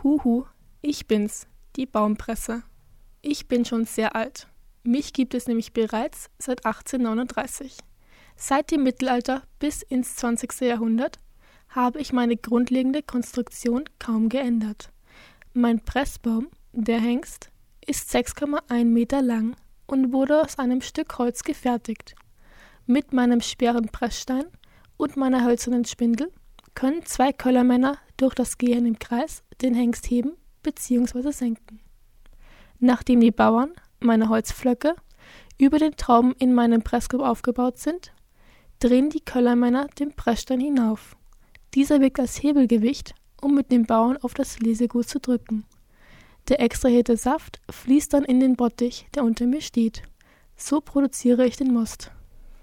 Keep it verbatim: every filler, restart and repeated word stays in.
Huhu, ich bin's, die Baumpresse. Ich bin schon sehr alt. Mich gibt es nämlich bereits seit achtzehnhundertneununddreißig. Seit dem Mittelalter bis ins zwanzigste Jahrhundert habe ich meine grundlegende Konstruktion kaum geändert. Mein Pressbaum, der Hengst, ist sechs Komma eins Meter lang und wurde aus einem Stück Holz gefertigt. Mit meinem schweren Pressstein und meiner hölzernen Spindel können zwei Köllermänner durch das Gehen im Kreis den Hengst heben bzw. senken. Nachdem die Bauern, meine Holzpflöcke, über den Trauben in meinem Presskorb aufgebaut sind, drehen die Köllermänner den Pressstein hinauf. Dieser wirkt als Hebelgewicht, um mit den Bauern auf das Lesegut zu drücken. Der extrahierte Saft fließt dann in den Bottich, der unter mir steht. So produziere ich den Most.